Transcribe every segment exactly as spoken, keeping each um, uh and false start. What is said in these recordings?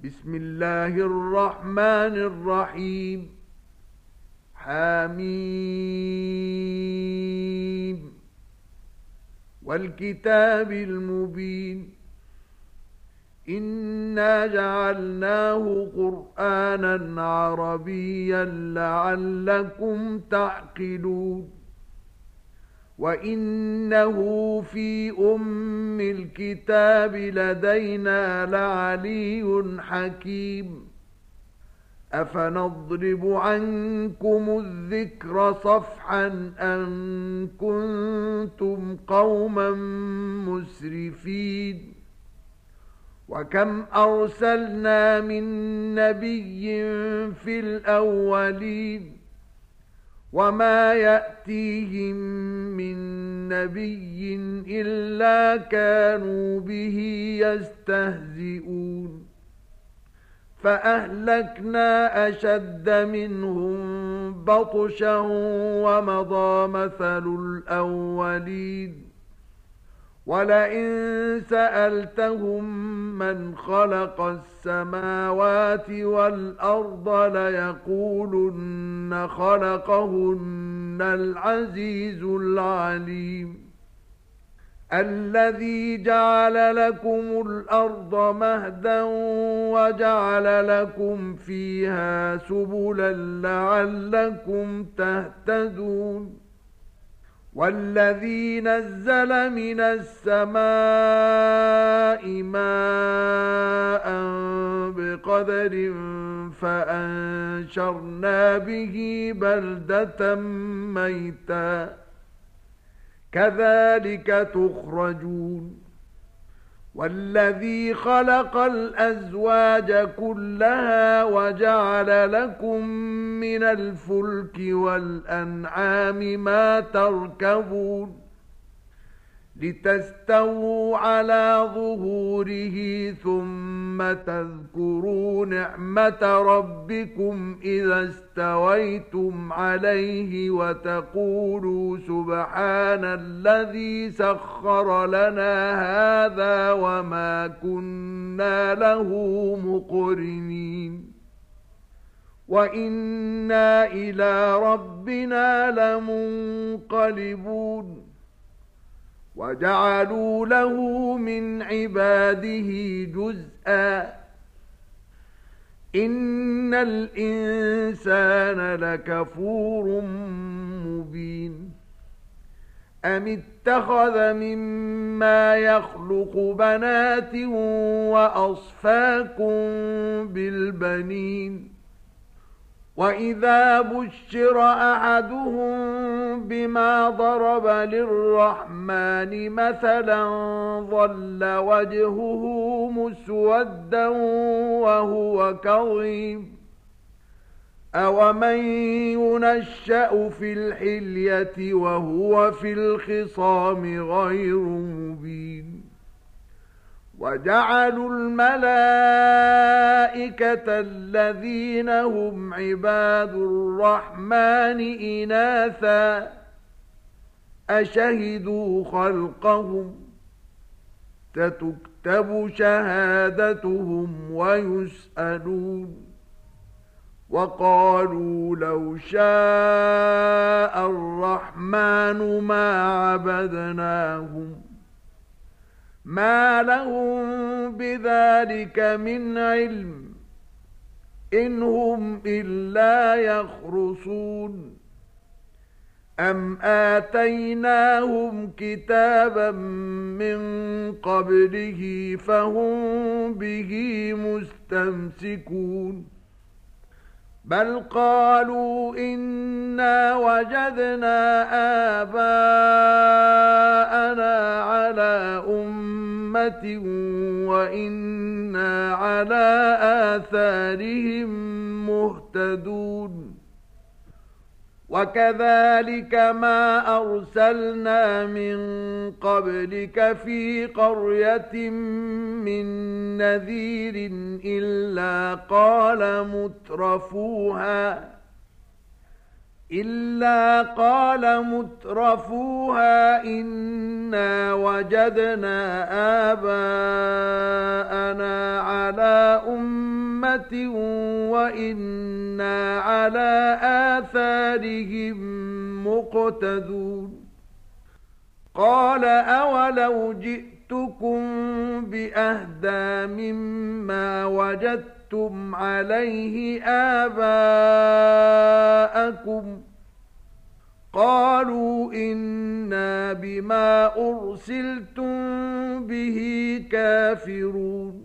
بسم الله الرحمن الرحيم. حميم والكتاب المبين. إنا جعلناه قرآنا عربيا لعلكم تعقلون. وإنه في أم الكتاب لدينا لعلي حكيم. أفنضرب عنكم الذكر صفحا أن كنتم قوما مسرفين. وكم أرسلنا من نبي في الأولين وما يأتيهم من نبي إلا كانوا به يستهزئون. فأهلكنا أشد منهم بطشا ومضى مثل الأولين. ولئن سألتهم من خلق السماوات والأرض ليقولن خلقهن العزيز العليم. الذي جعل لكم الأرض مهدا وجعل لكم فيها سبلا لعلكم تهتدون. والذي نزل من السماء ماء بقدر فأنشرنا به بلدة ميتا كذلك تخرجون. والذي خلق الأزواج كلها وجعل لكم من الفلك والأنعام ما تركبون لتستووا على ظهوره ثم تذكروا نعمة ربكم إذا استويتم عليه وتقولوا سبحان الذي سخر لنا هذا وما كنا له مقرنين. وإنا إلى ربنا لمنقلبون. وجعلوا له من عباده جزءا. إن الإنسان لكفور مبين. أم اتخذ مما يخلق بنات وأصفاكم بالبنين. وإذا بشر أحدهم بما ضرب للرحمن مثلا ظل وجهه مسودا وهو كظيم. أومن ينشأ في الحلية وهو في الخصام غير مبين. وجعلوا الملائكة الذين هم عباد الرحمن إناثا أشهدوا خلقهم ستكتب شهادتهم ويسألون. وقالوا لو شاء الرحمن ما عبدناهم ما لهم بذلك من علم إن هم إلا يخرصون. أم آتيناهم كتابا من قبله فهم به مستمسكون. بل قالوا إنا وجدنا آباءنا على أمة وإنا على آثارهم مهتدون. وكذلك ما أرسلنا من قبلك في قرية من نذير إلا قال مترفوها إلا قال مترفوها إنا وجدنا آباءنا على أمة وإنا على آثارهم مقتدون قال أولو جئتكم بأهدى مما وجدتم عليه آباءكم قالوا إنا بما أرسلتم به كافرون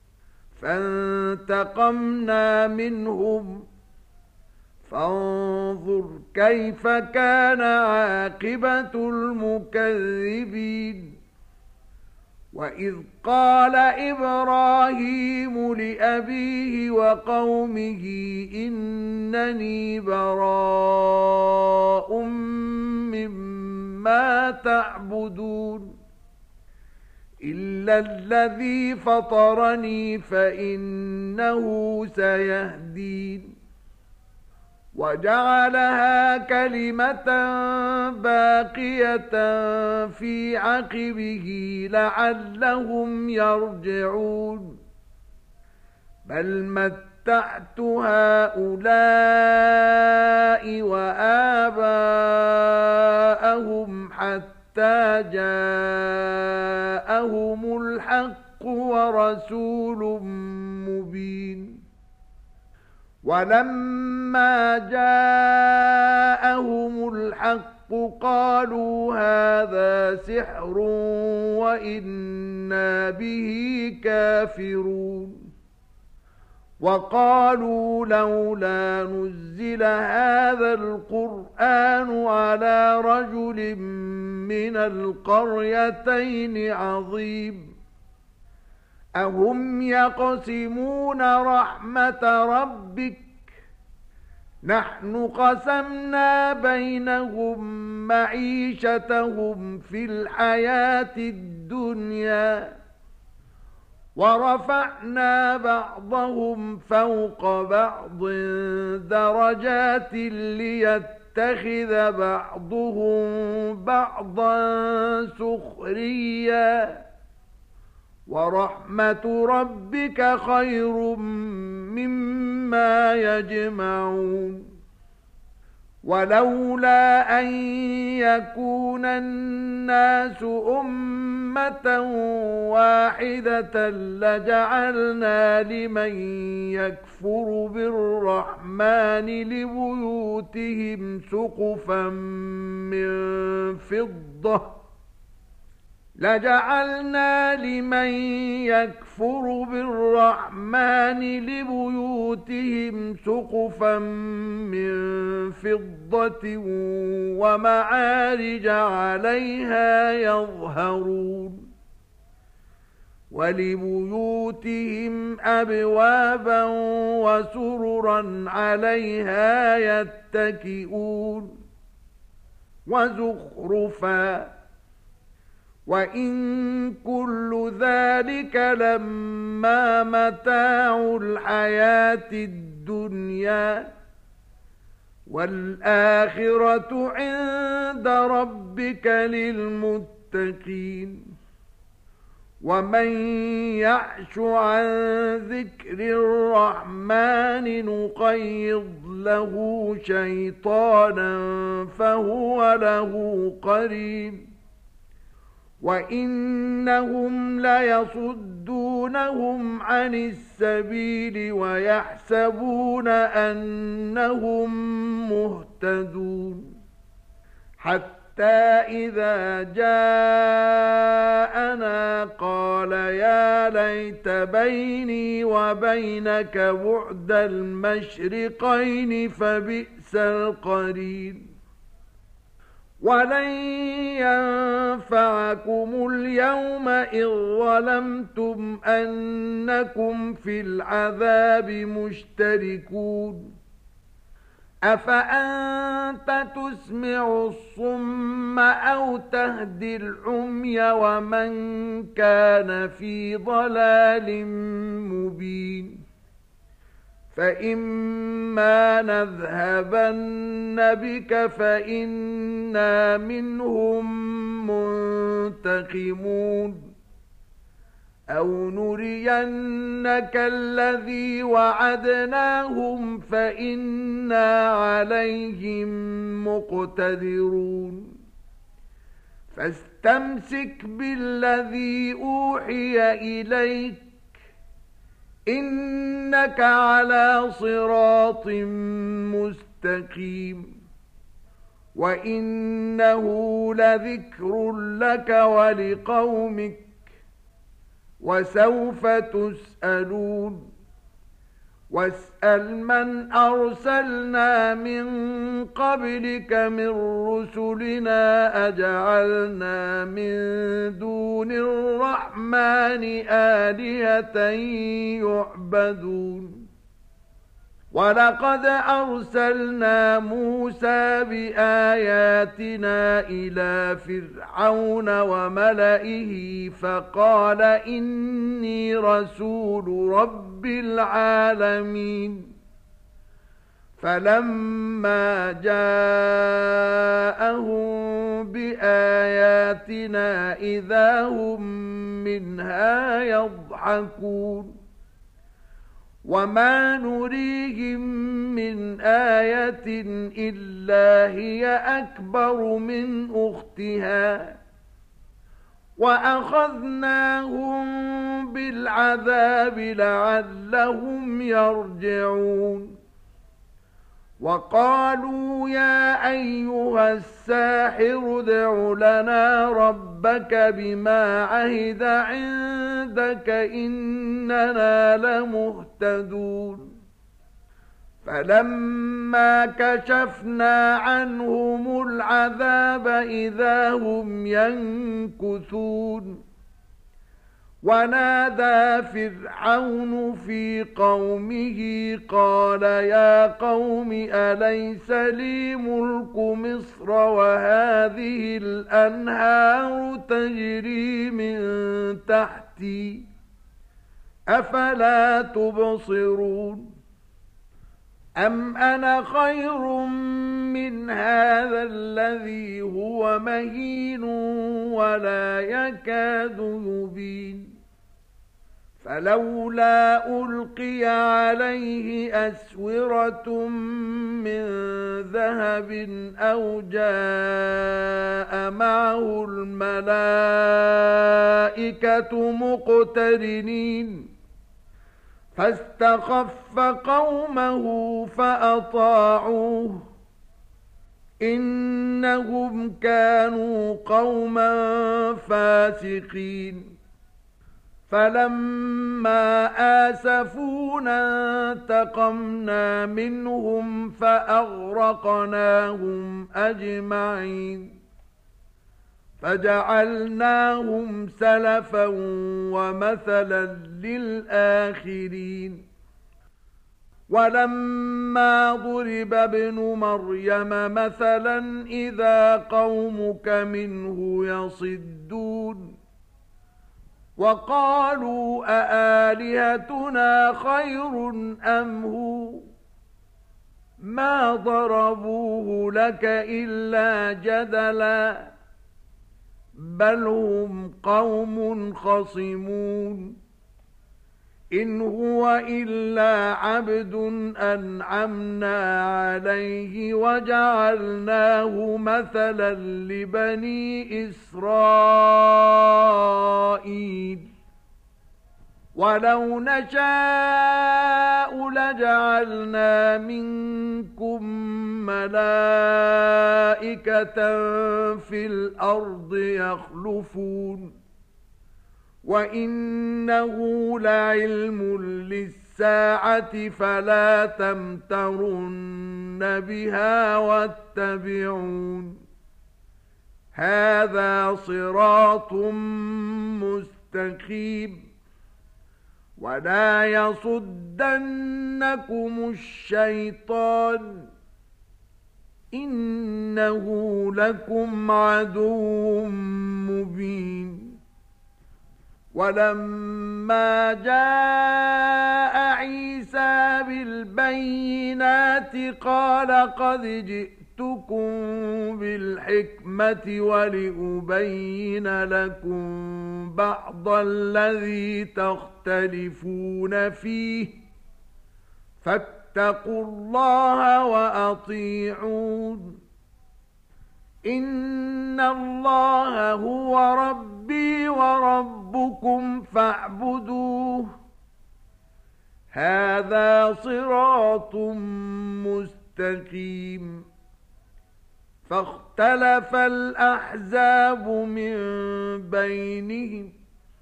فانتقمنا منهم فانظر كيف كان عاقبة المكذبين وإذ قال إبراهيم لأبيه وقومه إنني براء مما تعبدون إلا الذي فطرني فإنه سيهدين وجعلها كلمة باقية في عقبه لعلهم يرجعون بل متعت هؤلاء وآباءهم حتى جاءهم الحق ورسول مبين ولما جاءهم الحق قالوا هذا سحر وإنا به كافرون وقالوا لولا نزل هذا القرآن على رجل من القريتين عظيم أهم يقسمون رحمة ربك نحن قسمنا بينهم معيشتهم في الحياة الدنيا ورفعنا بعضهم فوق بعض درجات ليتخذ بعضهم بعضا سخريا ورحمة ربك خير مما يجمعون ولولا أن يكون الناس أمة واحدة لجعلنا لمن يكفر بالرحمن لبيوتهم سقفا من فضة لجعلنا لمن يكفر بالرحمن لبيوتهم سقفا من فضة ومعارج عليها يظهرون ولبيوتهم أبوابا وسررا عليها يتكئون وزخرفا وَإِن كُلُّ ذَلِكَ لَمَّا مَتَاعُ الْحَيَاةِ الدُّنْيَا وَالْآخِرَةُ عِندَ رَبِّكَ لِلْمُتَّقِينَ وَمَن يَعْشُ عَن ذِكْرِ الرَّحْمَنِ نُقَيِّضْ لَهُ شَيْطَانًا فَهُوَ لَهُ قَرِينٌ وَإِنَّهُمْ لَيَصُدُّونَهُمْ عَنِ السَّبِيلِ وَيَحْسَبُونَ أَنَّهُمْ مُهْتَدُونَ حَتَّى إِذَا جَاءَنَا قَالَ يَا لَيْتَ بَيْنِي وَبَيْنَكَ بُعْدَ الْمَشْرِقَيْنِ فَبِئْسَ الْقَرِينُ وَلَن يَنفَعَكُمُ الْيَوْمَ إِذ ظَّلَمْتُمْ أَنَّكُمْ فِي الْعَذَابِ مُشْتَرِكُونَ أَفَأَنْتَ تُسْمِعُ الصُّمَّ أَوْ تَهْدِي الْعُمْيَ وَمَنْ كَانَ فِي ضَلَالٍ مُبِينٍ فإما نذهبن بك فإنا منهم منتقمون أو نرينك الذي وعدناهم فإنا عليهم مقتدرون فاستمسك بالذي أوحي إليك إنك على صراط مستقيم وإنه لذكر لك ولقومك وسوف تسألون واسأل من أرسلنا من قبلك من رسلنا أجعلنا من دون الرحمن آلهة يعبدون ولقد أرسلنا موسى بآياتنا إلى فرعون وملئه فقال إني رسول رب العالمين فلما جاءهم بآياتنا إذا هم منها يضحكون وما نريهم من آية إلا هي أكبر من أختها وأخذناهم بالعذاب لعلهم يرجعون وقالوا يا أيها الساحر ادع لنا ربك بما عهد عندك إننا لمهتدون فلما كشفنا عنهم العذاب إذا هم ينكثون ونادى فرعون في قومه قال يا قوم أليس لي ملك مصر وهذه الأنهار تجري من تحتي أفلا تبصرون أم أنا خير من هذا الذي هو مهين ولا يكاد يبين فلولا ألقي عليه أسورة من ذهب أو جاء معه الملائكة مقترنين فاستخف قومه فأطاعوه إنهم كانوا قوما فاسقين فلما آسفونا انتقمنا منهم فأغرقناهم أجمعين فجعلناهم سلفا ومثلا للآخرين ولما ضرب ابن مريم مثلا إذا قومك منه يصدون وقالوا أآلهتنا خير أم هو ما ضربوه لك إلا جدلا بل هم قوم خصمون إن هو إلا عبد أنعمنا عليه وجعلناه مثلا لبني إسرائيل ولو نشاء لجعلنا منكم ملائكة في الأرض يخلفون وإنه لعلم للساعة فلا تمترن بها واتبعون هذا صراط مستقيم ولا يصدنكم الشيطان إنه لكم عدو مبين ولما جاء عيسى بالبينات قال قد جئتكم بالحكمة ولأبين لكم بعض الذي تختلفون فيه فاتقوا الله وأطيعون إن الله هو ربي وربكم فاعبدوه هذا صراط مستقيم فاختلف الأحزاب من بينهم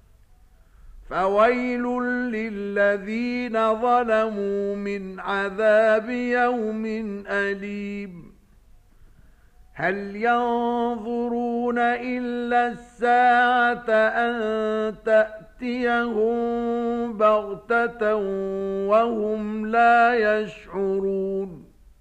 فويل للذين ظلموا من عذاب يوم أليم هل ينظرون إلا الساعة أن تأتيهم بغتة وهم لا يشعرون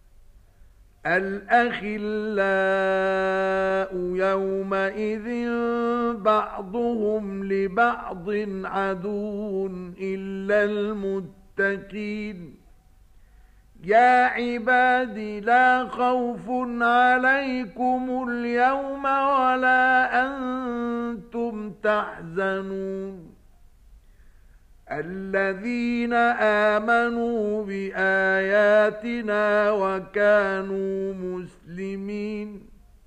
الأخلاء يومئذ بعضهم لبعض عدو إلا المتقين يا عبادي لا خوف عليكم اليوم ولا أنتم تحزنون الذين آمنوا بآياتنا وكانوا مسلمين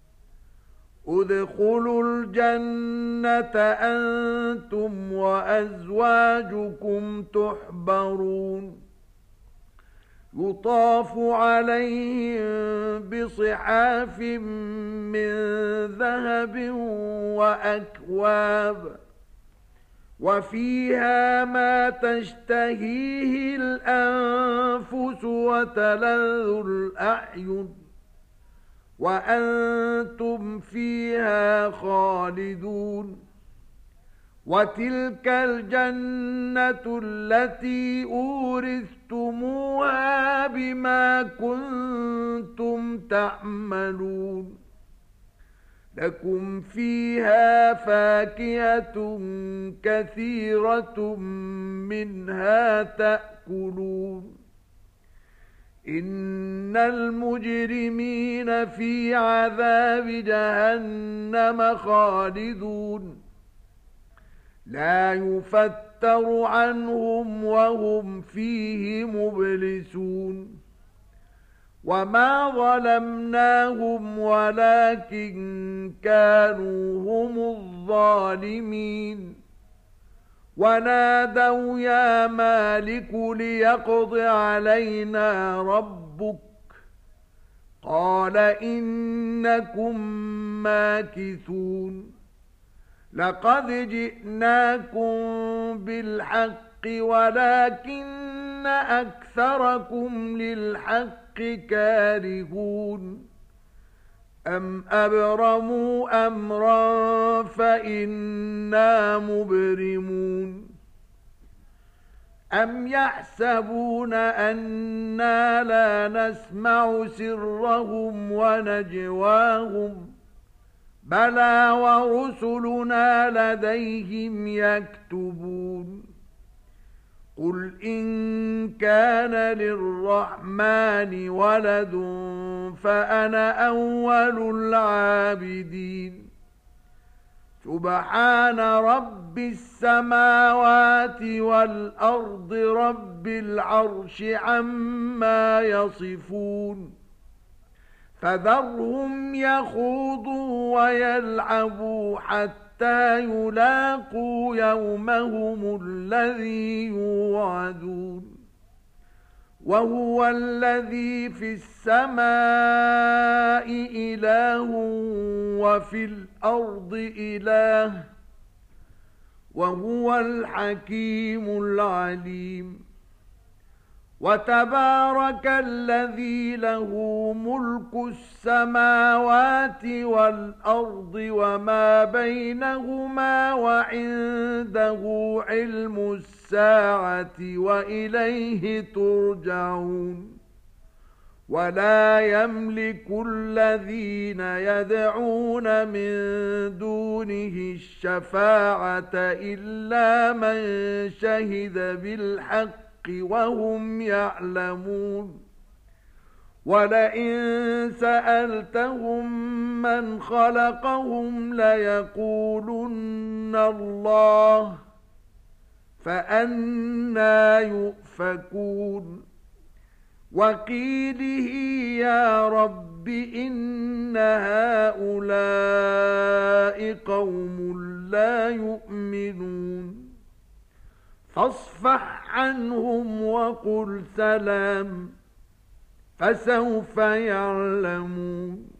ادخلوا الجنة أنتم وأزواجكم تحبرون يطاف عليهم بصحاف من ذهب وأكواب وفيها ما تشتهيه الأنفس وتلذ الأعين وأنتم فيها خالدون وتلك الجنة التي أورثتموها بما كنتم تعملون لكم فيها فاكهة كثيرة منها تأكلون إن المجرمين في عذاب جهنم خالدون لا يفتر عنهم وهم فيه مبلسون وما ظلمناهم ولكن كانوا هم الظالمين ونادوا يا مالك ليقض علينا ربك قال إنكم ماكثون لقد جئناكم بالحق ولكن أكثركم للحق كارهون أم أبرموا أمرا فإنا مبرمون أم يحسبون أنا لا نسمع سرهم ونجواهم بلى ورسلنا لديهم يكتبون قل إن كان للرحمن ولد فأنا أول العابدين سبحان رب السماوات والأرض رب العرش عما يصفون فذرهم يخوضوا ويلعبوا حتى يلاقوا يومهم الذي يوعدون وهو الذي في السماء إله وفي الأرض إله وهو الحكيم العليم وتبارك الذي له ملك السماوات والأرض وما بينهما وعنده علم الساعة وإليه ترجعون ولا يملك الذين يدعون من دونه الشفاعة إلا من شهد بالحق وهم يعلمون ولئن سألتهم من خلقهم ليقولن الله فأنى يؤفكون وقيله يا رب إن هؤلاء قوم لا يؤمنون فاصفح عنهم وقل سلام فسوف يعلمون